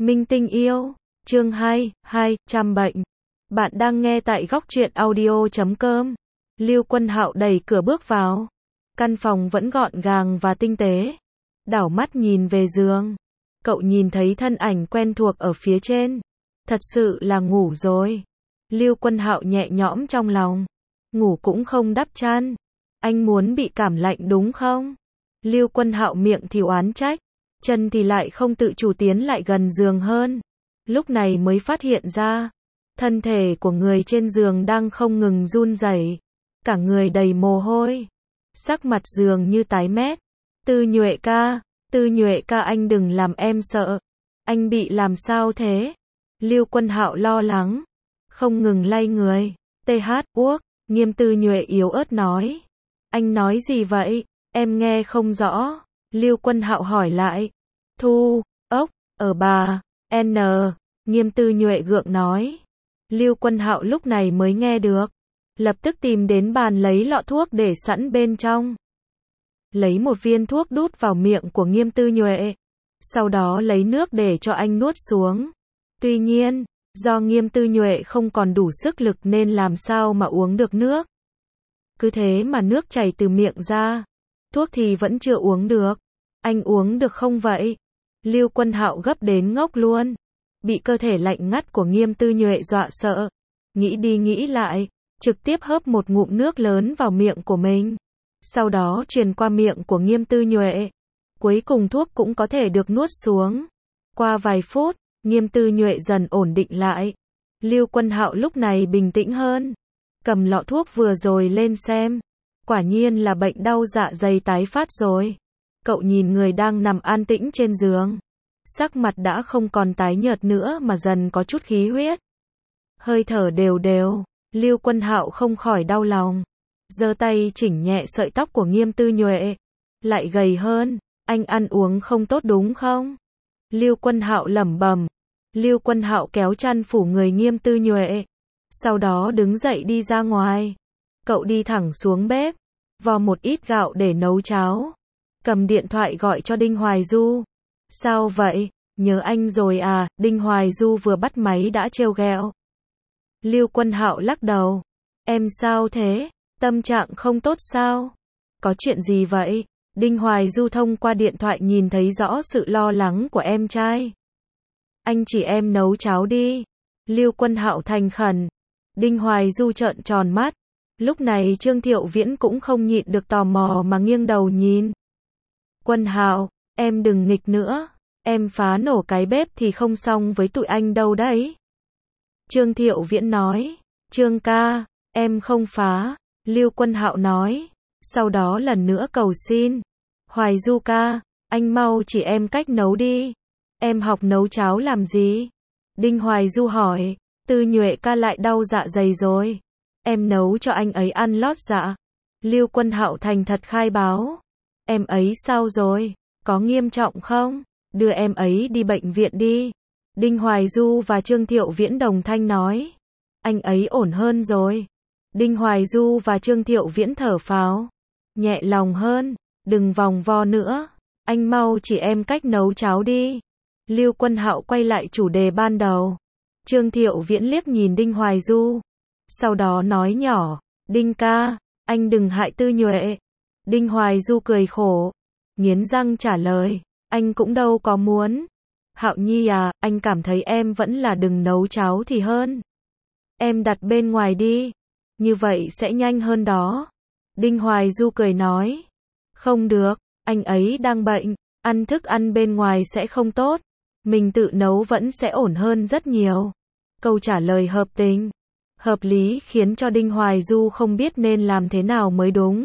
Minh tinh yêu, chương 200 bệnh. Bạn đang nghe tại góc truyện audio.com. Lưu Quân Hạo đẩy cửa bước vào. Căn phòng vẫn gọn gàng và tinh tế. Đảo mắt nhìn về giường. Cậu nhìn thấy thân ảnh quen thuộc ở phía trên. Thật sự là ngủ rồi. Lưu Quân Hạo nhẹ nhõm trong lòng. Ngủ cũng không đắp chăn. Anh muốn bị cảm lạnh đúng không? Lưu Quân Hạo miệng thì oán trách, chân thì lại không tự chủ tiến lại gần giường hơn. Lúc này mới phát hiện ra, thân thể của người trên giường đang không ngừng run rẩy, cả người đầy mồ hôi, sắc mặt dường như tái mét. Tư Nhuệ ca anh đừng làm em sợ. Anh bị làm sao thế? Lưu Quân Hạo lo lắng, không ngừng lay người. Uốc, Nghiêm Tư Nhuệ yếu ớt nói. Anh nói gì vậy? Em nghe không rõ. Lưu Quân Hạo hỏi lại. Ở bà, N. Nghiêm Tư Nhuệ gượng nói. Lưu Quân Hạo lúc này mới nghe được. Lập tức tìm đến bàn lấy lọ thuốc để sẵn bên trong. Lấy một viên thuốc đút vào miệng của Nghiêm Tư Nhuệ. Sau đó lấy nước để cho anh nuốt xuống. Tuy nhiên, do Nghiêm Tư Nhuệ không còn đủ sức lực nên làm sao mà uống được nước. Cứ thế mà nước chảy từ miệng ra. Thuốc thì vẫn chưa uống được. Anh uống được không vậy? Lưu Quân Hạo gấp đến ngốc luôn. Bị cơ thể lạnh ngắt của Nghiêm Tư Nhuệ dọa sợ. Nghĩ đi nghĩ lại, trực tiếp hớp một ngụm nước lớn vào miệng của mình. Sau đó truyền qua miệng của Nghiêm Tư Nhuệ. Cuối cùng thuốc cũng có thể được nuốt xuống. Qua vài phút, Nghiêm Tư Nhuệ dần ổn định lại. Lưu Quân Hạo lúc này bình tĩnh hơn. Cầm lọ thuốc vừa rồi lên xem. Quả nhiên là bệnh đau dạ dày tái phát rồi. Cậu nhìn người đang nằm an tĩnh trên giường. Sắc mặt đã không còn tái nhợt nữa mà dần có chút khí huyết. Hơi thở đều đều. Lưu Quân Hạo không khỏi đau lòng. Giơ tay chỉnh nhẹ sợi tóc của Nghiêm Tư Nhuệ. Lại gầy hơn. Anh ăn uống không tốt đúng không? Lưu Quân Hạo lẩm bẩm. Lưu Quân Hạo kéo chăn phủ người Nghiêm Tư Nhuệ. Sau đó đứng dậy đi ra ngoài. Cậu đi thẳng xuống bếp, vo một ít gạo để nấu cháo. Cầm điện thoại gọi cho Đinh Hoài Du. Sao vậy? Nhớ anh rồi à? Đinh Hoài Du vừa bắt máy đã trêu ghẹo. Lưu Quân Hạo lắc đầu. Em sao thế? Tâm trạng không tốt sao? Có chuyện gì vậy? Đinh Hoài Du thông qua điện thoại nhìn thấy rõ sự lo lắng của em trai. Anh chỉ em nấu cháo đi. Lưu Quân Hạo thành khẩn. Đinh Hoài Du trợn tròn mắt. Lúc này Trương Thiệu Viễn cũng không nhịn được tò mò mà nghiêng đầu nhìn. Quân Hạo, em đừng nghịch nữa. Em phá nổ cái bếp thì không xong với tụi anh đâu đấy. Trương Thiệu Viễn nói. Trương ca, em không phá. Lưu Quân Hạo nói. Sau đó lần nữa cầu xin. Hoài Du ca, anh mau chỉ em cách nấu đi. Em học nấu cháo làm gì? Đinh Hoài Du hỏi. Tư Nhuệ ca lại đau dạ dày rồi. Em nấu cho anh ấy ăn lót dạ. Lưu Quân Hạo thành thật khai báo. Em ấy sao rồi? Có nghiêm trọng không? Đưa em ấy đi bệnh viện đi. Đinh Hoài Du và Trương Thiệu Viễn đồng thanh nói. Anh ấy ổn hơn rồi. Đinh Hoài Du và Trương Thiệu Viễn thở phào. Nhẹ lòng hơn. Đừng vòng vo nữa. Anh mau chỉ em cách nấu cháo đi. Lưu Quân Hạo quay lại chủ đề ban đầu. Trương Thiệu Viễn liếc nhìn Đinh Hoài Du. Sau đó nói nhỏ. Đinh ca, anh đừng hại Tư Nhuệ. Đinh Hoài Du cười khổ. Nghiến răng trả lời. Anh cũng đâu có muốn. Hạo Nhi à, anh cảm thấy em vẫn là đừng nấu cháo thì hơn. Em đặt bên ngoài đi. Như vậy sẽ nhanh hơn đó. Đinh Hoài Du cười nói. Không được, anh ấy đang bệnh. Ăn thức ăn bên ngoài sẽ không tốt. Mình tự nấu vẫn sẽ ổn hơn rất nhiều. Câu trả lời hợp tình, hợp lý khiến cho Đinh Hoài Du không biết nên làm thế nào mới đúng.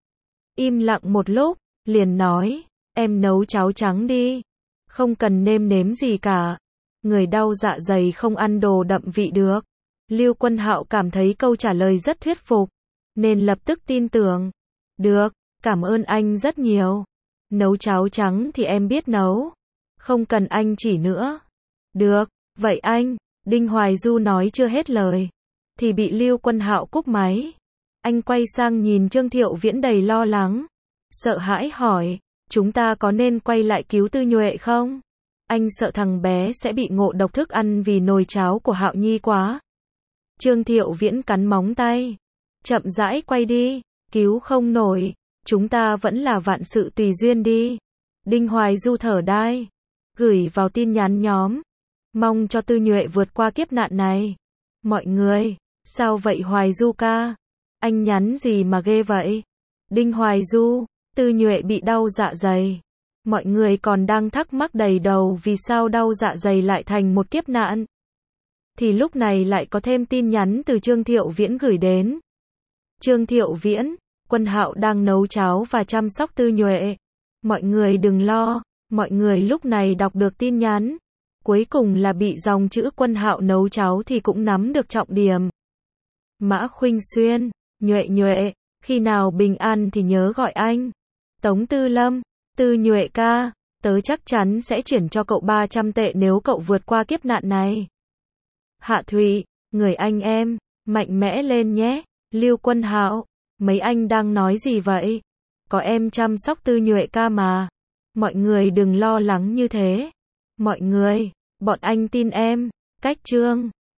Im lặng một lúc, liền nói, em nấu cháo trắng đi. Không cần nêm nếm gì cả. Người đau dạ dày không ăn đồ đậm vị được. Lưu Quân Hạo cảm thấy câu trả lời rất thuyết phục, nên lập tức tin tưởng. Được, cảm ơn anh rất nhiều. Nấu cháo trắng thì em biết nấu. Không cần anh chỉ nữa. Được, vậy anh. Đinh Hoài Du nói chưa hết lời, thì bị Lưu Quân Hạo cúp máy. Anh quay sang nhìn Trương Thiệu Viễn đầy lo lắng, sợ hãi hỏi, chúng ta có nên quay lại cứu Tư Nhuệ không? Anh sợ thằng bé sẽ bị ngộ độc thức ăn vì nồi cháo của Hạo Nhi quá. Trương Thiệu Viễn cắn móng tay. Chậm rãi quay đi, cứu không nổi, chúng ta vẫn là vạn sự tùy duyên đi. Đinh Hoài Du thở đai, gửi vào tin nhắn nhóm. Mong cho Tư Nhuệ vượt qua kiếp nạn này. Mọi người, sao vậy Hoài Du ca? Anh nhắn gì mà ghê vậy? Đinh Hoài Du, Tư Nhuệ bị đau dạ dày. Mọi người còn đang thắc mắc đầy đầu vì sao đau dạ dày lại thành một kiếp nạn. Thì lúc này lại có thêm tin nhắn từ Trương Thiệu Viễn gửi đến. Trương Thiệu Viễn, Quân Hạo đang nấu cháo và chăm sóc Tư Nhuệ. Mọi người đừng lo, mọi người lúc này đọc được tin nhắn. Cuối cùng là bị dòng chữ Quân Hạo nấu cháo thì cũng nắm được trọng điểm. Mã Khuynh Xuyên, Nhuệ, khi nào bình an thì nhớ gọi anh. Tống Tư Lâm, Tư Nhuệ ca, tớ chắc chắn sẽ chuyển cho cậu 300 tệ nếu cậu vượt qua kiếp nạn này. Hạ Thụy, người anh em, mạnh mẽ lên nhé. Lưu Quân Hạo, mấy anh đang nói gì vậy? Có em chăm sóc Tư Nhuệ ca mà. Mọi người đừng lo lắng như thế. Mọi người, bọn anh tin em. Cách Trương